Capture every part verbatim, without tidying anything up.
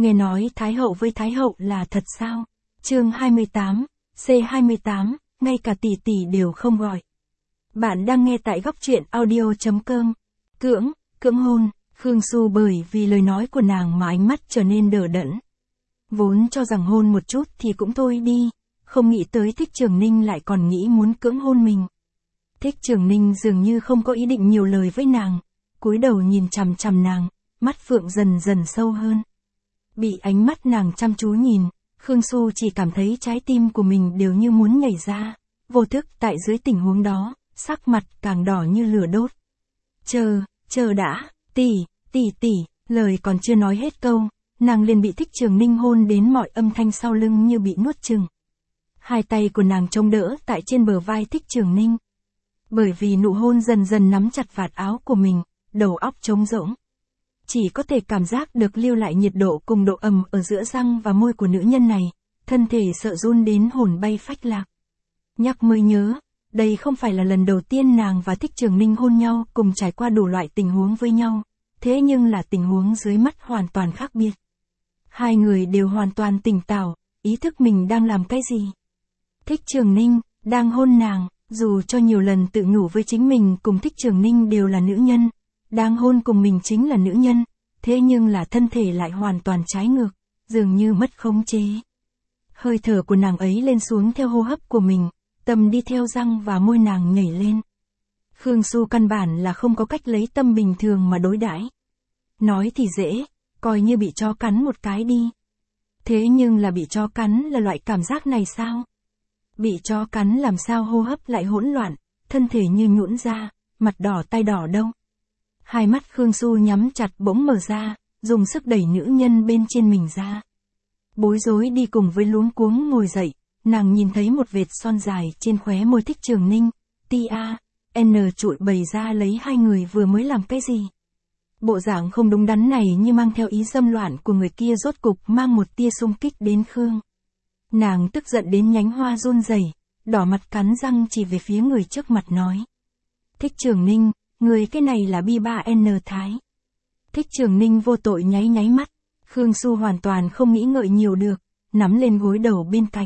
Nghe nói Thái hậu với Thái hậu là thật sao? Chương hai mươi tám, C hai mươi tám, ngay cả tỷ tỷ đều không gọi. Bạn đang nghe tại góc truyện audio chấm com. Cưỡng, cưỡng hôn, Khương Su bởi vì lời nói của nàng mà ánh mắt trở nên đờ đẫn. Vốn cho rằng hôn một chút thì cũng thôi đi, không nghĩ tới Thích Trường Ninh lại còn nghĩ muốn cưỡng hôn mình. Thích Trường Ninh dường như không có ý định nhiều lời với nàng, cúi đầu nhìn chằm chằm nàng, mắt phượng dần dần sâu hơn. Bị ánh mắt nàng chăm chú nhìn, Khương Su chỉ cảm thấy trái tim của mình đều như muốn nhảy ra, vô thức tại dưới tình huống đó, sắc mặt càng đỏ như lửa đốt. Chờ, chờ đã, tỷ, tỷ tỷ, lời còn chưa nói hết câu, nàng liền bị Thích Trường Ninh hôn đến mọi âm thanh sau lưng như bị nuốt chửng. Hai tay của nàng chống đỡ tại trên bờ vai Thích Trường Ninh. Bởi vì nụ hôn dần dần nắm chặt vạt áo của mình, đầu óc trống rỗng. Chỉ có thể cảm giác được lưu lại nhiệt độ cùng độ ẩm ở giữa răng và môi của nữ nhân này, thân thể sợ run đến hồn bay phách lạc. Nhắc mới nhớ, đây không phải là lần đầu tiên nàng và Thích Trường Ninh hôn nhau cùng trải qua đủ loại tình huống với nhau, thế nhưng là tình huống dưới mắt hoàn toàn khác biệt. Hai người đều hoàn toàn tỉnh táo, ý thức mình đang làm cái gì. Thích Trường Ninh, đang hôn nàng, dù cho nhiều lần tự nhủ với chính mình cùng Thích Trường Ninh đều là nữ nhân, đang hôn cùng mình chính là nữ nhân, thế nhưng là thân thể lại hoàn toàn trái ngược, dường như mất khống chế. Hơi thở của nàng ấy lên xuống theo hô hấp của mình, tâm đi theo răng và môi nàng nhảy lên. Khương Su căn bản là không có cách lấy tâm bình thường mà đối đãi. Nói thì dễ, coi như bị chó cắn một cái đi. Thế nhưng là bị chó cắn là loại cảm giác này sao? Bị chó cắn làm sao hô hấp lại hỗn loạn, thân thể như nhũn ra, mặt đỏ tai đỏ đâu. Hai mắt Khương Su nhắm chặt bỗng mở ra, dùng sức đẩy nữ nhân bên trên mình ra. Bối rối đi cùng với luống cuống ngồi dậy, nàng nhìn thấy một vệt son dài trên khóe môi Thích Trường Ninh, T A N trụi bày ra lấy hai người vừa mới làm cái gì. Bộ dạng không đúng đắn này như mang theo ý dâm loạn của người kia rốt cục mang một tia xung kích đến Khương. Nàng tức giận đến nhánh hoa run rẩy, đỏ mặt cắn răng chỉ về phía người trước mặt nói. Thích Trường Ninh, người cái này là bi ba N Thái. Thích Trường Ninh vô tội nháy nháy mắt, Khương Su hoàn toàn không nghĩ ngợi nhiều được, nắm lên gối đầu bên cạnh.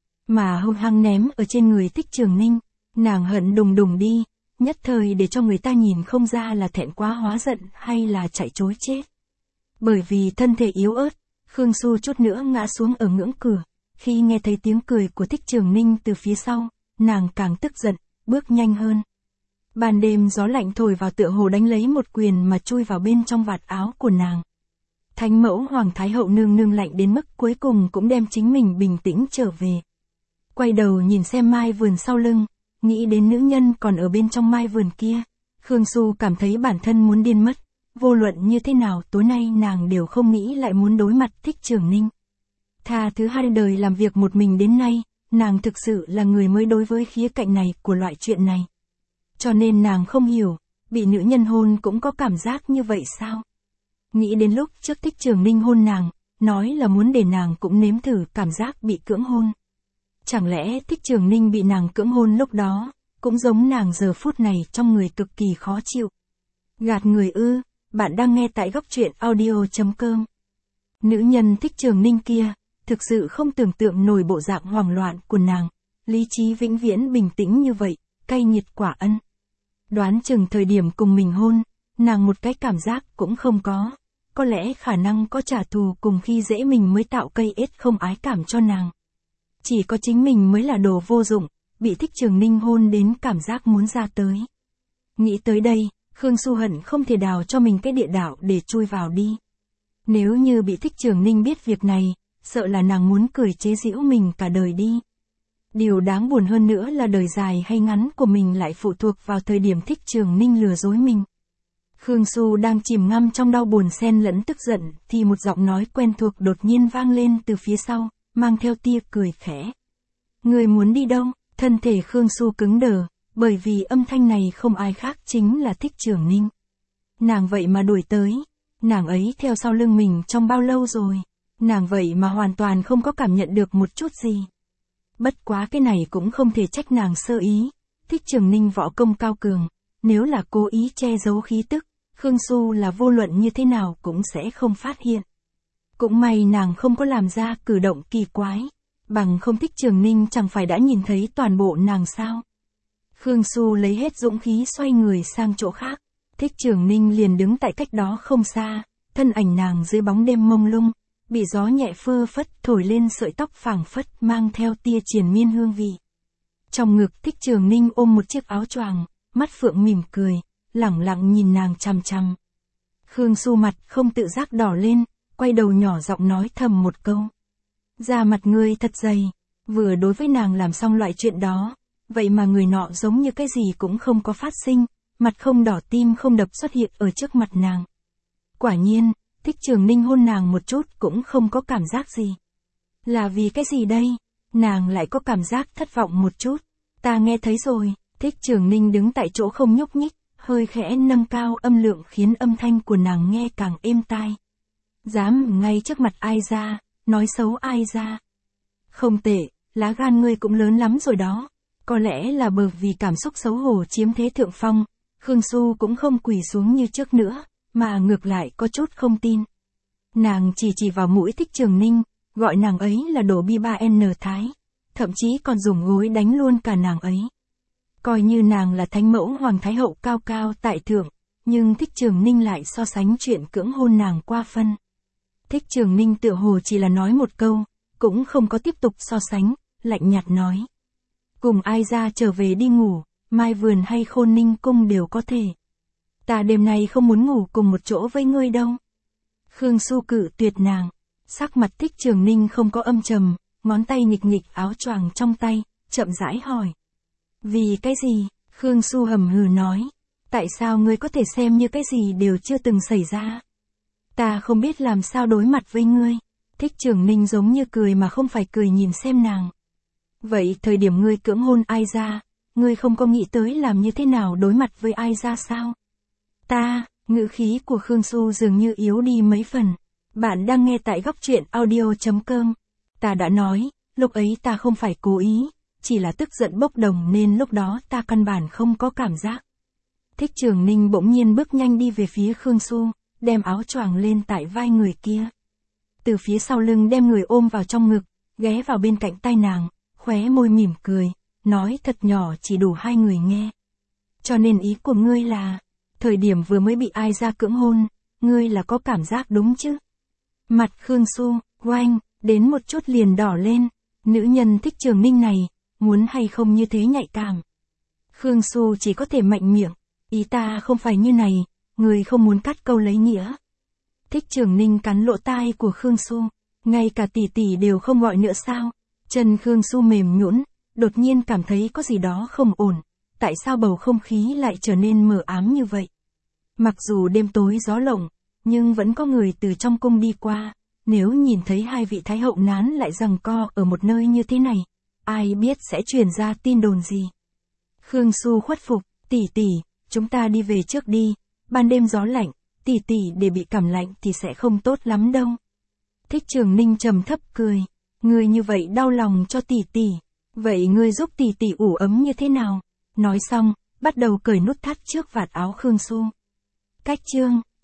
Mà hung hăng ném ở trên người Thích Trường Ninh, nàng hận đùng đùng đi, nhất thời để cho người ta nhìn không ra là thẹn quá hóa giận hay là chạy trối chết. Bởi vì thân thể yếu ớt, Khương Su chút nữa ngã xuống ở ngưỡng cửa, khi nghe thấy tiếng cười của Thích Trường Ninh từ phía sau, nàng càng tức giận, bước nhanh hơn. Ban đêm gió lạnh thổi vào tựa hồ đánh lấy một quyền mà chui vào bên trong vạt áo của nàng. Thánh mẫu Hoàng Thái hậu nương nương lạnh đến mức cuối cùng cũng đem chính mình bình tĩnh trở về. Quay đầu nhìn xem mai vườn sau lưng, nghĩ đến nữ nhân còn ở bên trong mai vườn kia, Khương Su cảm thấy bản thân muốn điên mất, vô luận như thế nào tối nay nàng đều không nghĩ lại muốn đối mặt Thích Trường Ninh. Thà thứ hai đời làm việc một mình đến nay, nàng thực sự là người mới đối với khía cạnh này của loại chuyện này. Cho nên nàng không hiểu, bị nữ nhân hôn cũng có cảm giác như vậy sao? Nghĩ đến lúc trước Thích Trường Ninh hôn nàng, nói là muốn để nàng cũng nếm thử cảm giác bị cưỡng hôn. Chẳng lẽ Thích Trường Ninh bị nàng cưỡng hôn lúc đó, cũng giống nàng giờ phút này trong người cực kỳ khó chịu. Gạt người ư, bạn đang nghe tại góc truyện audio chấm com. Nữ nhân Thích Trường Ninh kia, thực sự không tưởng tượng nổi bộ dạng hoảng loạn của nàng, lý trí vĩnh viễn bình tĩnh như vậy, cay nghiệt quả ân. Đoán chừng thời điểm cùng mình hôn, nàng một cái cảm giác cũng không có, có lẽ khả năng có trả thù cùng khi dễ mình mới tạo cây ết không ái cảm cho nàng. Chỉ có chính mình mới là đồ vô dụng, bị Thích Trường Ninh hôn đến cảm giác muốn ra tới. Nghĩ tới đây, Khương Su hận không thể đào cho mình cái địa đạo để chui vào đi. Nếu như bị Thích Trường Ninh biết việc này, sợ là nàng muốn cười chế giễu mình cả đời đi. Điều đáng buồn hơn nữa là đời dài hay ngắn của mình lại phụ thuộc vào thời điểm Thích Trường Ninh lừa dối mình. Khương Su đang chìm ngâm trong đau buồn xen lẫn tức giận, thì một giọng nói quen thuộc đột nhiên vang lên từ phía sau, mang theo tia cười khẽ. Người muốn đi đâu? Thân thể Khương Su cứng đờ, bởi vì âm thanh này không ai khác chính là Thích Trường Ninh. Nàng vậy mà đuổi tới, nàng ấy theo sau lưng mình trong bao lâu rồi, nàng vậy mà hoàn toàn không có cảm nhận được một chút gì. Bất quá cái này cũng không thể trách nàng sơ ý, Thích Trường Ninh võ công cao cường, nếu là cố ý che giấu khí tức, Khương Su là vô luận như thế nào cũng sẽ không phát hiện. Cũng may nàng không có làm ra cử động kỳ quái, bằng không Thích Trường Ninh chẳng phải đã nhìn thấy toàn bộ nàng sao. Khương Xu lấy hết dũng khí xoay người sang chỗ khác, Thích Trường Ninh liền đứng tại cách đó không xa, thân ảnh nàng dưới bóng đêm mông lung, bị gió nhẹ phơ phất thổi lên sợi tóc phảng phất mang theo tia triền miên hương vị. Trong ngực Thích Trường Ninh ôm một chiếc áo choàng, mắt phượng mỉm cười, lẳng lặng nhìn nàng chằm chằm. Khương Xu mặt không tự giác đỏ lên, quay đầu nhỏ giọng nói thầm một câu. Da mặt ngươi thật dày, vừa đối với nàng làm xong loại chuyện đó, vậy mà người nọ giống như cái gì cũng không có phát sinh, mặt không đỏ tim không đập xuất hiện ở trước mặt nàng. Quả nhiên, Thích Trường Ninh hôn nàng một chút cũng không có cảm giác gì. Là vì cái gì đây? Nàng lại có cảm giác thất vọng một chút. Ta nghe thấy rồi, Thích Trường Ninh đứng tại chỗ không nhúc nhích, hơi khẽ nâng cao âm lượng khiến âm thanh của nàng nghe càng êm tai. Dám ngay trước mặt ai ra, nói xấu ai ra. Không tệ, lá gan ngươi cũng lớn lắm rồi đó. Có lẽ là bởi vì cảm xúc xấu hổ chiếm thế thượng phong, Khương Xu cũng không quỳ xuống như trước nữa, mà ngược lại có chút không tin. Nàng chỉ chỉ vào mũi Thích Trường Ninh, gọi nàng ấy là đồ bi ba N Thái, thậm chí còn dùng gối đánh luôn cả nàng ấy. Coi như nàng là thánh mẫu hoàng thái hậu cao cao tại thượng, nhưng Thích Trường Ninh lại so sánh chuyện cưỡng hôn nàng qua phân. Thích Trường Ninh tựa hồ chỉ là nói một câu, cũng không có tiếp tục so sánh, lạnh nhạt nói. Cùng ai ra trở về đi ngủ, Mai Vườn hay Khôn Ninh Cung đều có thể. Ta đêm nay không muốn ngủ cùng một chỗ với ngươi đâu. Khương Xu cự tuyệt nàng, sắc mặt Thích Trường Ninh không có âm trầm, ngón tay nghịch nghịch áo choàng trong tay, chậm rãi hỏi. Vì cái gì? Khương Xu hầm hừ nói. Tại sao ngươi có thể xem như cái gì đều chưa từng xảy ra? Ta không biết làm sao đối mặt với ngươi. Thích Trường Ninh giống như cười mà không phải cười nhìn xem nàng. Vậy thời điểm ngươi cưỡng hôn ai ra, ngươi không có nghĩ tới làm như thế nào đối mặt với ai ra sao? Ta, ngữ khí của Khương Xu dường như yếu đi mấy phần. Bạn đang nghe tại góc truyện audio chấm com. Ta đã nói, lúc ấy ta không phải cố ý, chỉ là tức giận bốc đồng nên lúc đó ta căn bản không có cảm giác. Thích Trường Ninh bỗng nhiên bước nhanh đi về phía Khương Xu, đem áo choàng lên tại vai người kia. Từ phía sau lưng đem người ôm vào trong ngực, ghé vào bên cạnh tai nàng, khóe môi mỉm cười, nói thật nhỏ chỉ đủ hai người nghe. Cho nên ý của ngươi là, thời điểm vừa mới bị ai ra cưỡng hôn, ngươi là có cảm giác đúng chứ? Mặt Khương Xu, oanh, đến một chút liền đỏ lên, nữ nhân Thích Trường Ninh này, muốn hay không như thế nhạy cảm. Khương Xu chỉ có thể mạnh miệng, ý ta không phải như này, người không muốn cắt câu lấy nghĩa. Thích Trường Ninh cắn lỗ tai của Khương Xu, ngay cả tỷ tỷ đều không gọi nữa sao? Chân Khương Xu mềm nhũn, đột nhiên cảm thấy có gì đó không ổn, tại sao bầu không khí lại trở nên mờ ám như vậy? Mặc dù đêm tối gió lộng, nhưng vẫn có người từ trong cung đi qua, nếu nhìn thấy hai vị thái hậu nán lại giằng co ở một nơi như thế này, ai biết sẽ truyền ra tin đồn gì? Khương Xu khuất phục, tỷ tỷ, chúng ta đi về trước đi, ban đêm gió lạnh, tỷ tỷ để bị cảm lạnh thì sẽ không tốt lắm đâu. Thích Trường Ninh trầm thấp cười, ngươi như vậy đau lòng cho tỷ tỷ, vậy ngươi giúp tỷ tỷ ủ ấm như thế nào? Nói xong, bắt đầu cởi nút thắt trước vạt áo Khương Xu. Cách chương